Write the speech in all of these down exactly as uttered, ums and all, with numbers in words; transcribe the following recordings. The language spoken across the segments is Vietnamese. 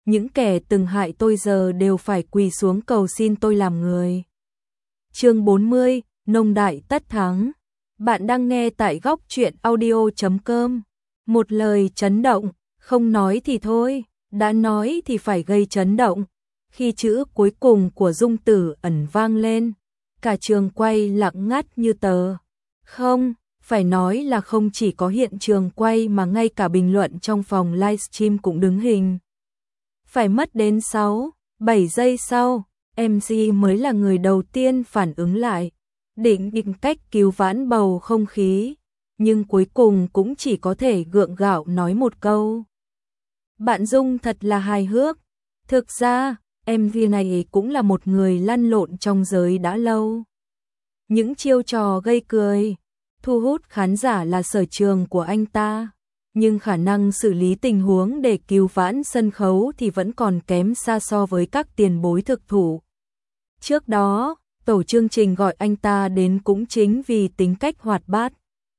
những kẻ từng hại tôi giờ đều phải quỳ xuống cầu xin tôi làm người. Chương bốn mươi, nông đại tất thắng. Bạn đang nghe tại góc truyện audio chấm com. Một lời chấn động, không nói thì thôi, đã nói thì phải gây chấn động. Khi chữ cuối cùng của Dung Tử Ẩn vang lên, cả trường quay lặng ngắt như tờ. Không, phải nói là không chỉ có hiện trường quay mà ngay cả bình luận trong phòng livestream cũng đứng hình. Phải mất đến sáu, bảy giây sau, em xê mới là người đầu tiên phản ứng lại, định định cách cứu vãn bầu không khí, nhưng cuối cùng cũng chỉ có thể gượng gạo nói một câu. Bạn Dung thật là hài hước. Thực ra, em vê này cũng là một người lăn lộn trong giới đã lâu. Những chiêu trò gây cười, thu hút khán giả là sở trường của anh ta, nhưng khả năng xử lý tình huống để cứu vãn sân khấu thì vẫn còn kém xa so với các tiền bối thực thụ. Trước đó, tổ chương trình gọi anh ta đến cũng chính vì tính cách hoạt bát,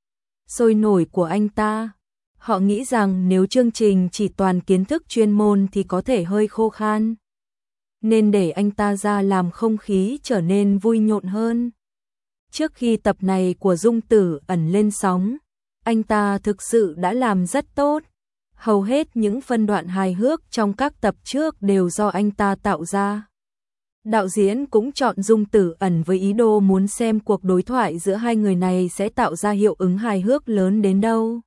sôi nổi của anh ta. Họ nghĩ rằng nếu chương trình chỉ toàn kiến thức chuyên môn thì có thể hơi khô khan, nên để anh ta ra làm không khí trở nên vui nhộn hơn. Trước khi tập này của Dung Tử Ẩn lên sóng, anh ta thực sự đã làm rất tốt. Hầu hết những phân đoạn hài hước trong các tập trước đều do anh ta tạo ra. Đạo diễn cũng chọn Dung Tử Ẩn với ý đồ muốn xem cuộc đối thoại giữa hai người này sẽ tạo ra hiệu ứng hài hước lớn đến đâu.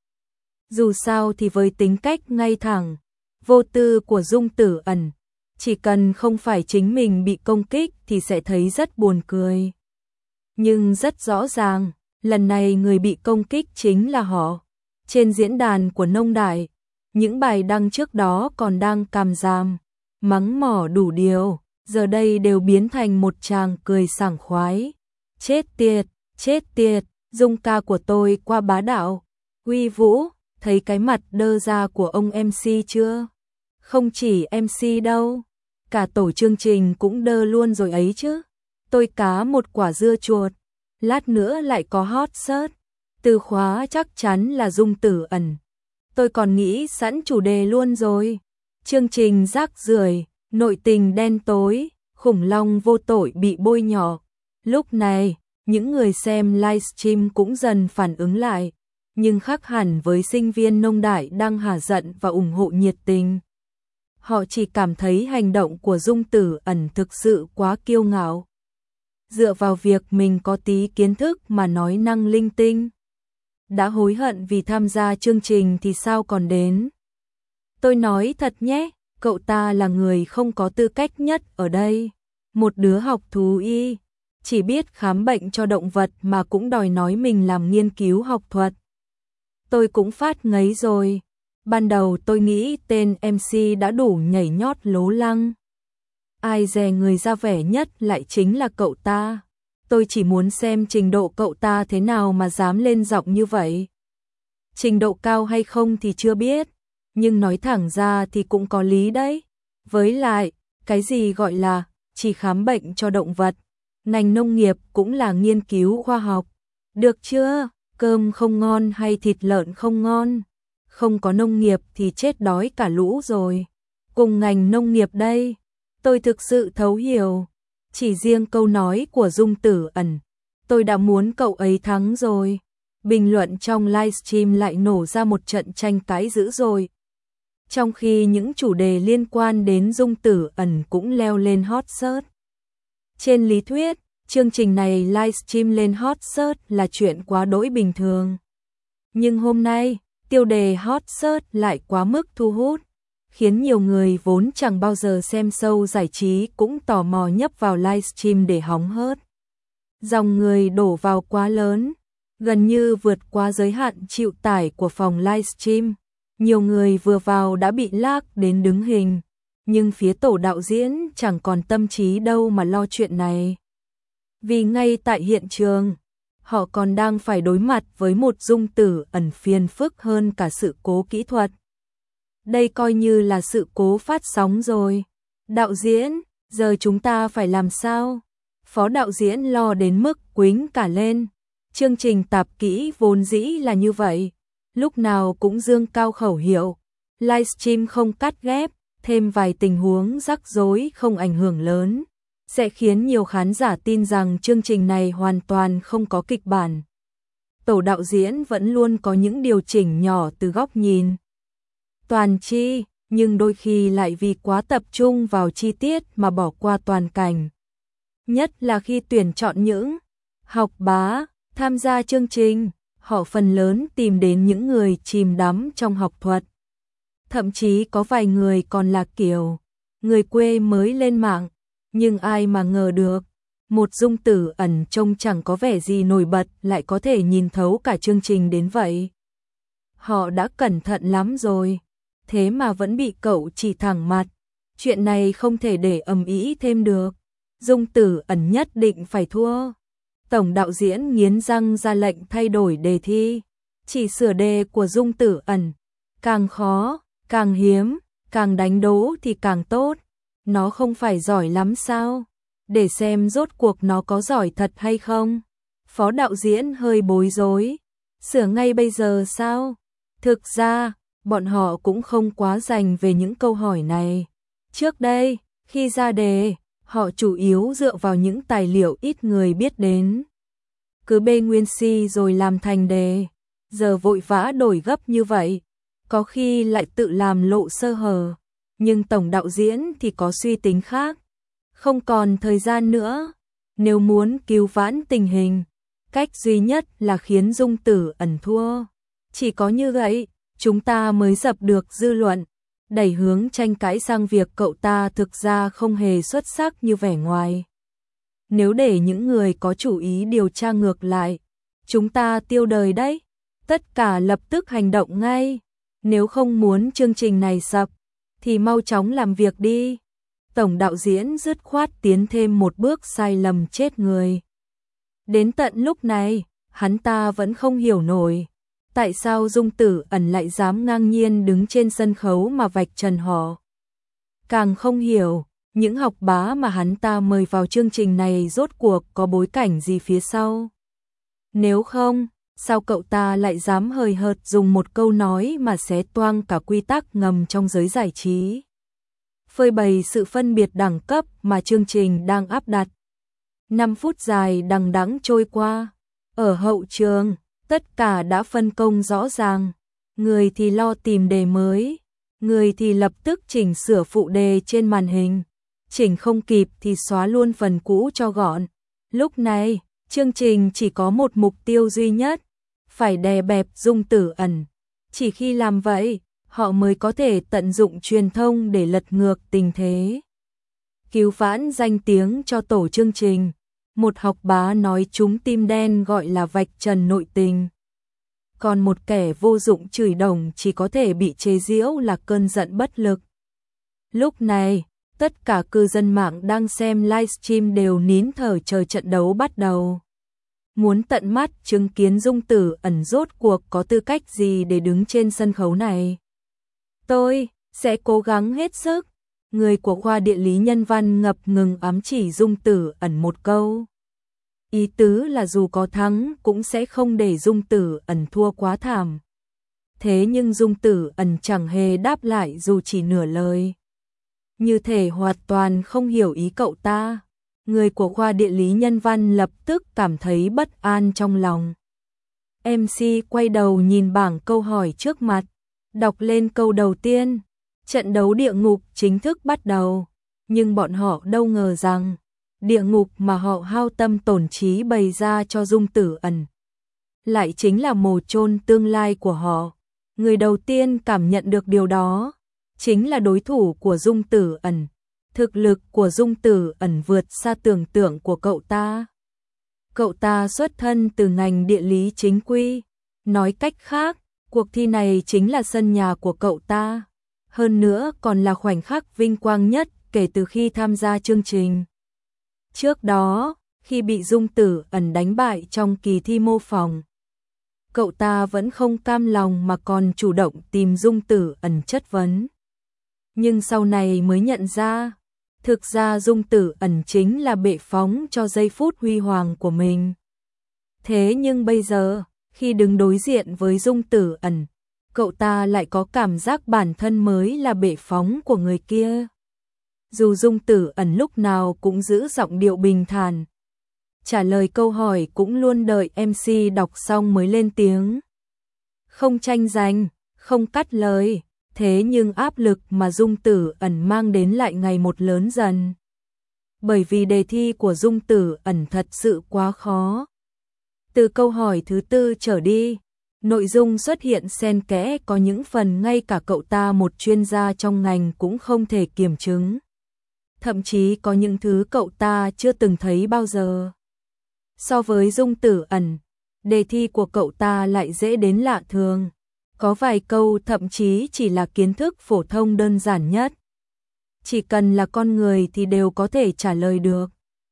Dù sao thì với tính cách ngay thẳng, vô tư của Dung Tử Ẩn, chỉ cần không phải chính mình bị công kích thì sẽ thấy rất buồn cười. Nhưng rất rõ ràng, lần này người bị công kích chính là họ. Trên diễn đàn của Nông Đại, những bài đăng trước đó còn đang càm ràm, mắng mỏ đủ điều, giờ đây đều biến thành một tràng cười sảng khoái. Chết tiệt, chết tiệt, Dung ca của tôi qua bá đạo. Uy Vũ, thấy cái mặt đơ ra của ông em xê chưa? Không chỉ em xê đâu, cả tổ chương trình cũng đơ luôn rồi ấy chứ. Tôi cá một quả dưa chuột, lát nữa lại có hot search. Từ khóa chắc chắn là Dung Tử Ẩn. Tôi còn nghĩ sẵn chủ đề luôn rồi. Chương trình rác rưởi, nội tình đen tối, khủng long vô tội bị bôi nhọ. Lúc này, những người xem livestream cũng dần phản ứng lại, nhưng khác hẳn với sinh viên Nông Đại đang hả giận và ủng hộ nhiệt tình. Họ chỉ cảm thấy hành động của Dung Tử Ẩn thực sự quá kiêu ngạo. Dựa vào việc mình có tí kiến thức mà nói năng linh tinh. Đã hối hận vì tham gia chương trình thì sao còn đến. Tôi nói thật nhé, cậu ta là người không có tư cách nhất ở đây. Một đứa học thú y, chỉ biết khám bệnh cho động vật mà cũng đòi nói mình làm nghiên cứu học thuật. Tôi cũng phát ngấy rồi. Ban đầu tôi nghĩ tên em xê đã đủ nhảy nhót lố lăng. Ai dè người ra vẻ nhất lại chính là cậu ta. Tôi chỉ muốn xem trình độ cậu ta thế nào mà dám lên giọng như vậy. Trình độ cao hay không thì chưa biết, nhưng nói thẳng ra thì cũng có lý đấy. Với lại, cái gì gọi là chỉ khám bệnh cho động vật, ngành nông nghiệp cũng là nghiên cứu khoa học. Được chưa? Cơm không ngon hay thịt lợn không ngon, không có nông nghiệp thì chết đói cả lũ rồi. Cùng ngành nông nghiệp đây, tôi thực sự thấu hiểu. Chỉ riêng câu nói của Dung Tử Ẩn, tôi đã muốn cậu ấy thắng rồi. Bình luận trong livestream lại nổ ra một trận tranh cãi dữ dội. Trong khi những chủ đề liên quan đến Dung Tử Ẩn cũng leo lên hot search. Trên lý thuyết, chương trình này livestream lên hot search là chuyện quá đỗi bình thường. Nhưng hôm nay, tiêu đề hot search lại quá mức thu hút, khiến nhiều người vốn chẳng bao giờ xem show giải trí cũng tò mò nhấp vào livestream để hóng hớt. Dòng người đổ vào quá lớn, gần như vượt quá giới hạn chịu tải của phòng livestream. Nhiều người vừa vào đã bị lag đến đứng hình, nhưng phía tổ đạo diễn chẳng còn tâm trí đâu mà lo chuyện này. Vì ngay tại hiện trường, họ còn đang phải đối mặt với một Dung Tử Ẩn phiền phức hơn cả sự cố kỹ thuật. Đây coi như là sự cố phát sóng rồi. Đạo diễn, giờ chúng ta phải làm sao? Phó đạo diễn lo đến mức quýnh cả lên. Chương trình tạp kỹ vốn dĩ là như vậy, lúc nào cũng dương cao khẩu hiệu, livestream không cắt ghép, thêm vài tình huống rắc rối không ảnh hưởng lớn, sẽ khiến nhiều khán giả tin rằng chương trình này hoàn toàn không có kịch bản. Tổ đạo diễn vẫn luôn có những điều chỉnh nhỏ từ góc nhìn toàn chi, nhưng đôi khi lại vì quá tập trung vào chi tiết mà bỏ qua toàn cảnh. Nhất là khi tuyển chọn những học bá tham gia chương trình, họ phần lớn tìm đến những người chìm đắm trong học thuật. Thậm chí có vài người còn là kiểu người quê mới lên mạng, nhưng ai mà ngờ được, một Dung Tử Ẩn trông chẳng có vẻ gì nổi bật lại có thể nhìn thấu cả chương trình đến vậy. Họ đã cẩn thận lắm rồi, thế mà vẫn bị cậu chỉ thẳng mặt. Chuyện này không thể để ầm ĩ thêm được. Dung Tử Ẩn nhất định phải thua. Tổng đạo diễn nghiến răng ra lệnh thay đổi đề thi. Chỉ sửa đề của Dung Tử Ẩn. Càng khó, càng hiếm, càng đánh đố thì càng tốt. Nó không phải giỏi lắm sao? Để xem rốt cuộc nó có giỏi thật hay không. Phó đạo diễn hơi bối rối. Sửa ngay bây giờ sao? Thực ra, bọn họ cũng không quá rành về những câu hỏi này. Trước đây, khi ra đề, họ chủ yếu dựa vào những tài liệu ít người biết đến. Cứ bê nguyên si rồi làm thành đề. Giờ vội vã đổi gấp như vậy, có khi lại tự làm lộ sơ hở. Nhưng tổng đạo diễn thì có suy tính khác. Không còn thời gian nữa. Nếu muốn cứu vãn tình hình, cách duy nhất là khiến Dung Tử Ẩn thua. Chỉ có như vậy, chúng ta mới dập được dư luận, đẩy hướng tranh cãi sang việc cậu ta thực ra không hề xuất sắc như vẻ ngoài. Nếu để những người có chủ ý điều tra ngược lại, chúng ta tiêu đời đấy. Tất cả lập tức hành động ngay. Nếu không muốn chương trình này sập, thì mau chóng làm việc đi. Tổng đạo diễn dứt khoát tiến thêm một bước sai lầm chết người. Đến tận lúc này, hắn ta vẫn không hiểu nổi. Tại sao Dung Tử Ẩn lại dám ngang nhiên đứng trên sân khấu mà vạch trần họ? Càng không hiểu, những học bá mà hắn ta mời vào chương trình này rốt cuộc có bối cảnh gì phía sau? Nếu không, sao cậu ta lại dám hời hợt dùng một câu nói mà xé toang cả quy tắc ngầm trong giới giải trí? Phơi bày sự phân biệt đẳng cấp mà chương trình đang áp đặt. năm phút dài đằng đẵng trôi qua. Ở hậu trường, tất cả đã phân công rõ ràng. Người thì lo tìm đề mới, người thì lập tức chỉnh sửa phụ đề trên màn hình. Chỉnh không kịp thì xóa luôn phần cũ cho gọn. Lúc này, chương trình chỉ có một mục tiêu duy nhất, phải đè bẹp Dung Tử Ẩn. Chỉ khi làm vậy, họ mới có thể tận dụng truyền thông để lật ngược tình thế. Cứu vãn danh tiếng cho tổ chương trình. Một học bá nói chúng tim đen gọi là vạch trần nội tình. Còn một kẻ vô dụng chửi đồng chỉ có thể bị chế giễu là cơn giận bất lực. Lúc này, tất cả cư dân mạng đang xem livestream đều nín thở chờ trận đấu bắt đầu. Muốn tận mắt chứng kiến Dung Tử Ẩn rốt cuộc có tư cách gì để đứng trên sân khấu này. Tôi sẽ cố gắng hết sức. Người của khoa địa lý nhân văn ngập ngừng ám chỉ Dung Tử Ẩn một câu. Ý tứ là dù có thắng cũng sẽ không để Dung Tử Ẩn thua quá thảm. Thế nhưng Dung Tử Ẩn chẳng hề đáp lại dù chỉ nửa lời. Như thể hoàn toàn không hiểu ý cậu ta. Người của khoa địa lý nhân văn lập tức cảm thấy bất an trong lòng. em xê quay đầu nhìn bảng câu hỏi trước mặt, đọc lên câu đầu tiên. Trận đấu địa ngục chính thức bắt đầu. Nhưng bọn họ đâu ngờ rằng, địa ngục mà họ hao tâm tổn trí bày ra cho Dung Tử Ẩn lại chính là mồ chôn tương lai của họ. Người đầu tiên cảm nhận được điều đó chính là đối thủ của Dung Tử Ẩn. Thực lực của Dung Tử Ẩn vượt xa tưởng tượng của cậu ta. Cậu ta xuất thân từ ngành địa lý chính quy. Nói cách khác, cuộc thi này chính là sân nhà của cậu ta. Hơn nữa còn là khoảnh khắc vinh quang nhất kể từ khi tham gia chương trình. Trước đó, khi bị Dung Tử Ẩn đánh bại trong kỳ thi mô phỏng, cậu ta vẫn không cam lòng mà còn chủ động tìm Dung Tử Ẩn chất vấn. Nhưng sau này mới nhận ra, thực ra Dung Tử Ẩn chính là bệ phóng cho giây phút huy hoàng của mình. Thế nhưng bây giờ, khi đứng đối diện với Dung Tử Ẩn, cậu ta lại có cảm giác bản thân mới là bệ phóng của người kia. Dù Dung Tử Ẩn lúc nào cũng giữ giọng điệu bình thản, trả lời câu hỏi cũng luôn đợi em xê đọc xong mới lên tiếng. Không tranh giành, không cắt lời, thế nhưng áp lực mà Dung Tử Ẩn mang đến lại ngày một lớn dần. Bởi vì đề thi của Dung Tử Ẩn thật sự quá khó. Từ câu hỏi thứ tư trở đi, nội dung xuất hiện xen kẽ có những phần ngay cả cậu ta một chuyên gia trong ngành cũng không thể kiểm chứng. Thậm chí có những thứ cậu ta chưa từng thấy bao giờ. So với Dung Tử Ẩn, đề thi của cậu ta lại dễ đến lạ thường. Có vài câu thậm chí chỉ là kiến thức phổ thông đơn giản nhất. Chỉ cần là con người thì đều có thể trả lời được.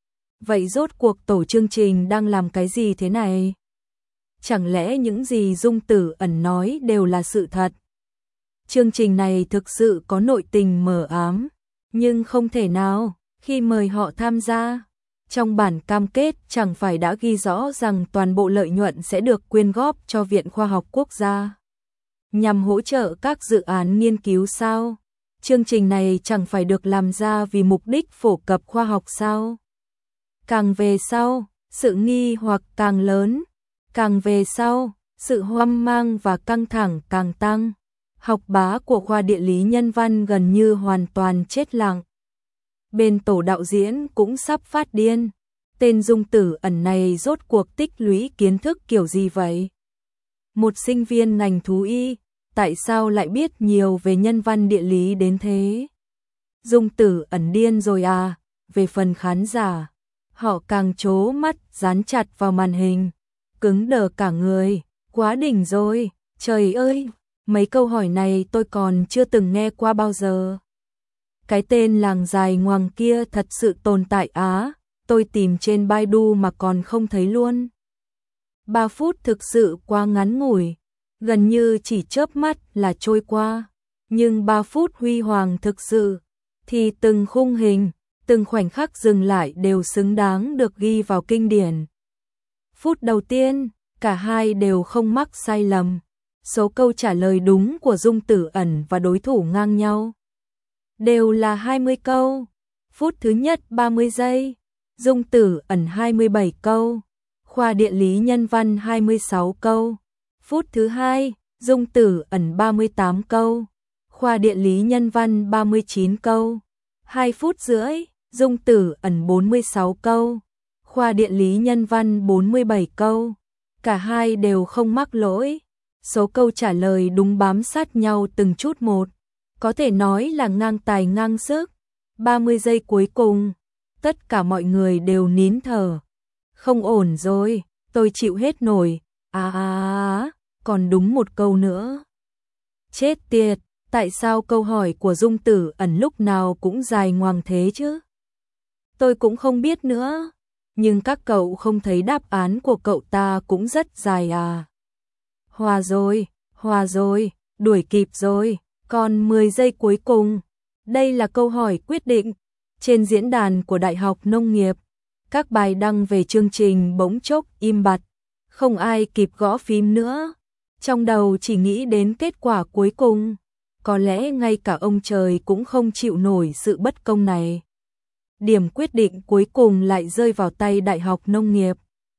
Vậy rốt cuộc tổ chương trình đang làm cái gì thế này? Chẳng lẽ những gì Dung Tử Ẩn nói đều là sự thật? Chương trình này thực sự có nội tình mờ ám, nhưng không thể nào, khi mời họ tham gia, trong bản cam kết chẳng phải đã ghi rõ rằng toàn bộ lợi nhuận sẽ được quyên góp cho Viện Khoa học Quốc gia, nhằm hỗ trợ các dự án nghiên cứu sao? Chương trình này chẳng phải được làm ra vì mục đích phổ cập khoa học sao? Càng về sau, sự nghi hoặc càng lớn, càng về sau, sự hoang mang và căng thẳng càng tăng. Học bá của khoa địa lý nhân văn gần như hoàn toàn chết lặng. Bên tổ đạo diễn cũng sắp phát điên. Tên Dung Tử Ẩn này rốt cuộc tích lũy kiến thức kiểu gì vậy? Một sinh viên ngành thú y, tại sao lại biết nhiều về nhân văn địa lý đến thế? Dung Tử Ẩn điên rồi à? Về phần khán giả, họ càng trố mắt dán chặt vào màn hình, cứng đờ cả người. Quá đỉnh rồi, trời ơi, mấy câu hỏi này tôi còn chưa từng nghe qua bao giờ. Cái tên làng dài ngoằng kia thật sự tồn tại á, tôi tìm trên Baidu mà còn không thấy luôn. Ba phút thực sự quá ngắn ngủi, gần như chỉ chớp mắt là trôi qua. Nhưng ba phút huy hoàng thực sự, thì từng khung hình, từng khoảnh khắc dừng lại đều xứng đáng được ghi vào kinh điển. Phút đầu tiên, cả hai đều không mắc sai lầm. Số câu trả lời đúng của Dung Tử Ẩn và đối thủ ngang nhau. Đều là hai mươi câu. Phút thứ nhất ba mươi giây, Dung Tử Ẩn hai mươi bảy câu, khoa địa lý nhân văn hai mươi sáu câu. Phút thứ hai, Dung Tử Ẩn ba mươi tám câu, khoa địa lý nhân văn ba mươi chín câu. hai phút rưỡi, Dung Tử Ẩn bốn mươi sáu câu, khoa địa lý nhân văn bốn mươi bảy câu. Cả hai đều không mắc lỗi. Số câu trả lời đúng bám sát nhau từng chút một, có thể nói là ngang tài ngang sức. ba mươi giây cuối cùng, tất cả mọi người đều nín thở. Không ổn rồi, tôi chịu hết nổi. À à à, còn đúng một câu nữa. Chết tiệt, tại sao câu hỏi của Dung Tử Ẩn lúc nào cũng dài ngoằng thế chứ? Tôi cũng không biết nữa, nhưng các cậu không thấy đáp án của cậu ta cũng rất dài à? Hòa rồi, hòa rồi, đuổi kịp rồi, còn mười giây cuối cùng. Đây là câu hỏi quyết định. Trên diễn đàn của Đại học Nông nghiệp, các bài đăng về chương trình bỗng chốc im bặt, không ai kịp gõ phím nữa. Trong đầu chỉ nghĩ đến kết quả cuối cùng. Có lẽ ngay cả ông trời cũng không chịu nổi sự bất công này. Điểm quyết định cuối cùng lại rơi vào tay Đại học Nông nghiệp.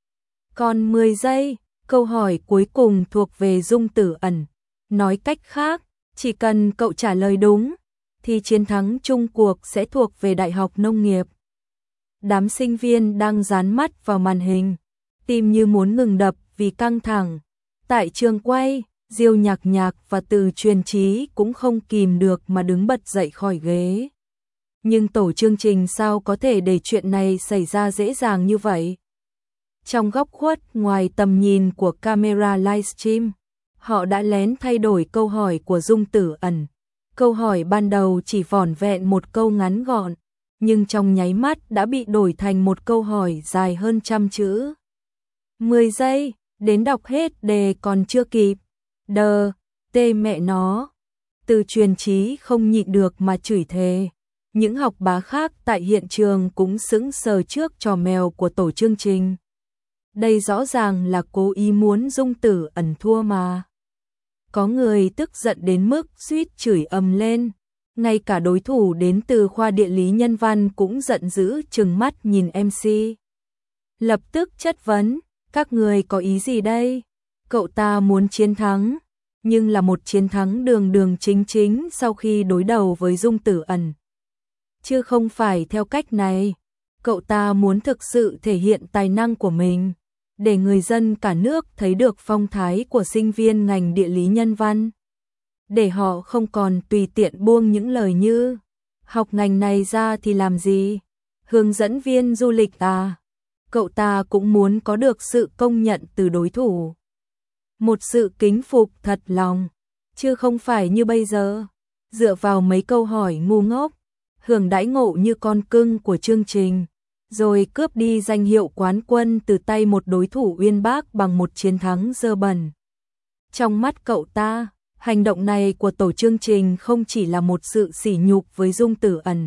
Còn mười giây, câu hỏi cuối cùng thuộc về Dung Tử Ẩn. Nói cách khác, chỉ cần cậu trả lời đúng, thì chiến thắng chung cuộc sẽ thuộc về Đại học Nông nghiệp. Đám sinh viên đang dán mắt vào màn hình, tim như muốn ngừng đập vì căng thẳng. Tại trường quay, Diêu Nhạc Nhạc và Từ Truyền Trí cũng không kìm được mà đứng bật dậy khỏi ghế. Nhưng tổ chương trình sao có thể để chuyện này xảy ra dễ dàng như vậy? Trong góc khuất ngoài tầm nhìn của camera livestream, họ đã lén thay đổi câu hỏi của Dung Tử Ẩn. Câu hỏi ban đầu chỉ vỏn vẹn một câu ngắn gọn, nhưng trong nháy mắt đã bị đổi thành một câu hỏi dài hơn trăm chữ. mười giây, đến đọc hết đề còn chưa kịp. Đờ, tê mẹ nó. Từ Truyền Trí không nhịn được mà chửi thề. Những học bá khác tại hiện trường cũng sững sờ trước trò mèo của tổ chương trình. Đây rõ ràng là cố ý muốn Dung Tử Ẩn thua mà. Có người tức giận đến mức suýt chửi ầm lên. Ngay cả đối thủ đến từ khoa địa lý nhân văn cũng giận dữ trừng mắt nhìn em xê. Lập tức chất vấn, các người có ý gì đây? Cậu ta muốn chiến thắng, nhưng là một chiến thắng đường đường chính chính sau khi đối đầu với Dung Tử Ẩn. Chứ không phải theo cách này. Cậu ta muốn thực sự thể hiện tài năng của mình, để người dân cả nước thấy được phong thái của sinh viên ngành địa lý nhân văn. Để họ không còn tùy tiện buông những lời như học ngành này ra thì làm gì? Hướng dẫn viên du lịch à? Cậu ta cũng muốn có được sự công nhận từ đối thủ. Một sự kính phục thật lòng, chứ không phải như bây giờ, dựa vào mấy câu hỏi ngu ngốc, hưởng đãi ngộ như con cưng của chương trình, rồi cướp đi danh hiệu quán quân từ tay một đối thủ uyên bác bằng một chiến thắng dơ bẩn. Trong mắt cậu ta, hành động này của tổ chương trình không chỉ là một sự sỉ nhục với Dung Tử Ẩn,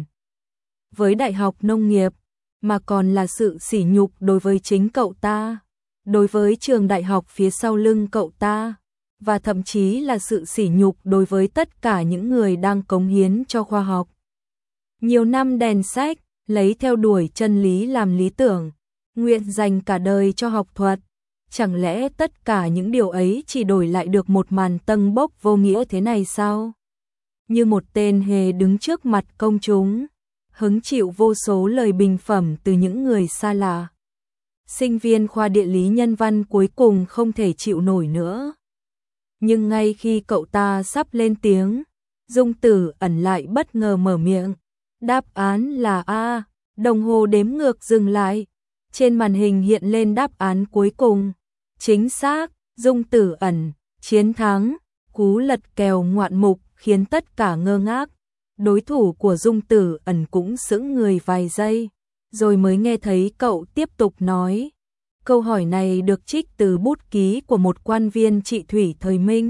với Đại học Nông nghiệp, mà còn là sự sỉ nhục đối với chính cậu ta, đối với trường đại học phía sau lưng cậu ta, và thậm chí là sự sỉ nhục đối với tất cả những người đang cống hiến cho khoa học. Nhiều năm đèn sách, lấy theo đuổi chân lý làm lý tưởng, nguyện dành cả đời cho học thuật. Chẳng lẽ tất cả những điều ấy chỉ đổi lại được một màn tâng bốc vô nghĩa thế này sao? Như một tên hề đứng trước mặt công chúng, hứng chịu vô số lời bình phẩm từ những người xa lạ. Sinh viên khoa địa lý nhân văn cuối cùng không thể chịu nổi nữa. Nhưng ngay khi cậu ta sắp lên tiếng, Dung Tử Ẩn lại bất ngờ mở miệng. Đáp án là A, đồng hồ đếm ngược dừng lại. Trên màn hình hiện lên đáp án cuối cùng. Chính xác, Dung Tử Ẩn, chiến thắng, cú lật kèo ngoạn mục khiến tất cả ngơ ngác. Đối thủ của Dung Tử Ẩn cũng sững người vài giây, rồi mới nghe thấy cậu tiếp tục nói. Câu hỏi này được trích từ bút ký của một quan viên trị thủy thời Minh.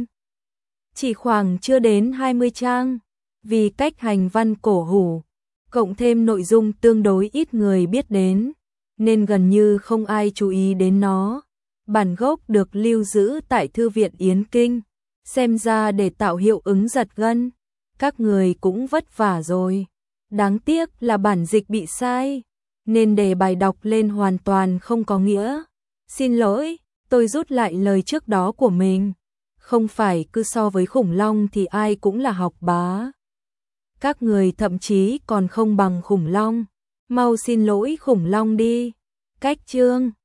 Chỉ khoảng chưa đến hai mươi trang, vì cách hành văn cổ hủ, cộng thêm nội dung tương đối ít người biết đến, nên gần như không ai chú ý đến nó. Bản gốc được lưu giữ tại Thư viện Yến Kinh, xem ra để tạo hiệu ứng giật gân, các người cũng vất vả rồi. Đáng tiếc là bản dịch bị sai, nên đề bài đọc lên hoàn toàn không có nghĩa. Xin lỗi, tôi rút lại lời trước đó của mình. Không phải cứ so với khủng long thì ai cũng là học bá. Các người thậm chí còn không bằng khủng long. Mau xin lỗi khủng long đi. Cách chương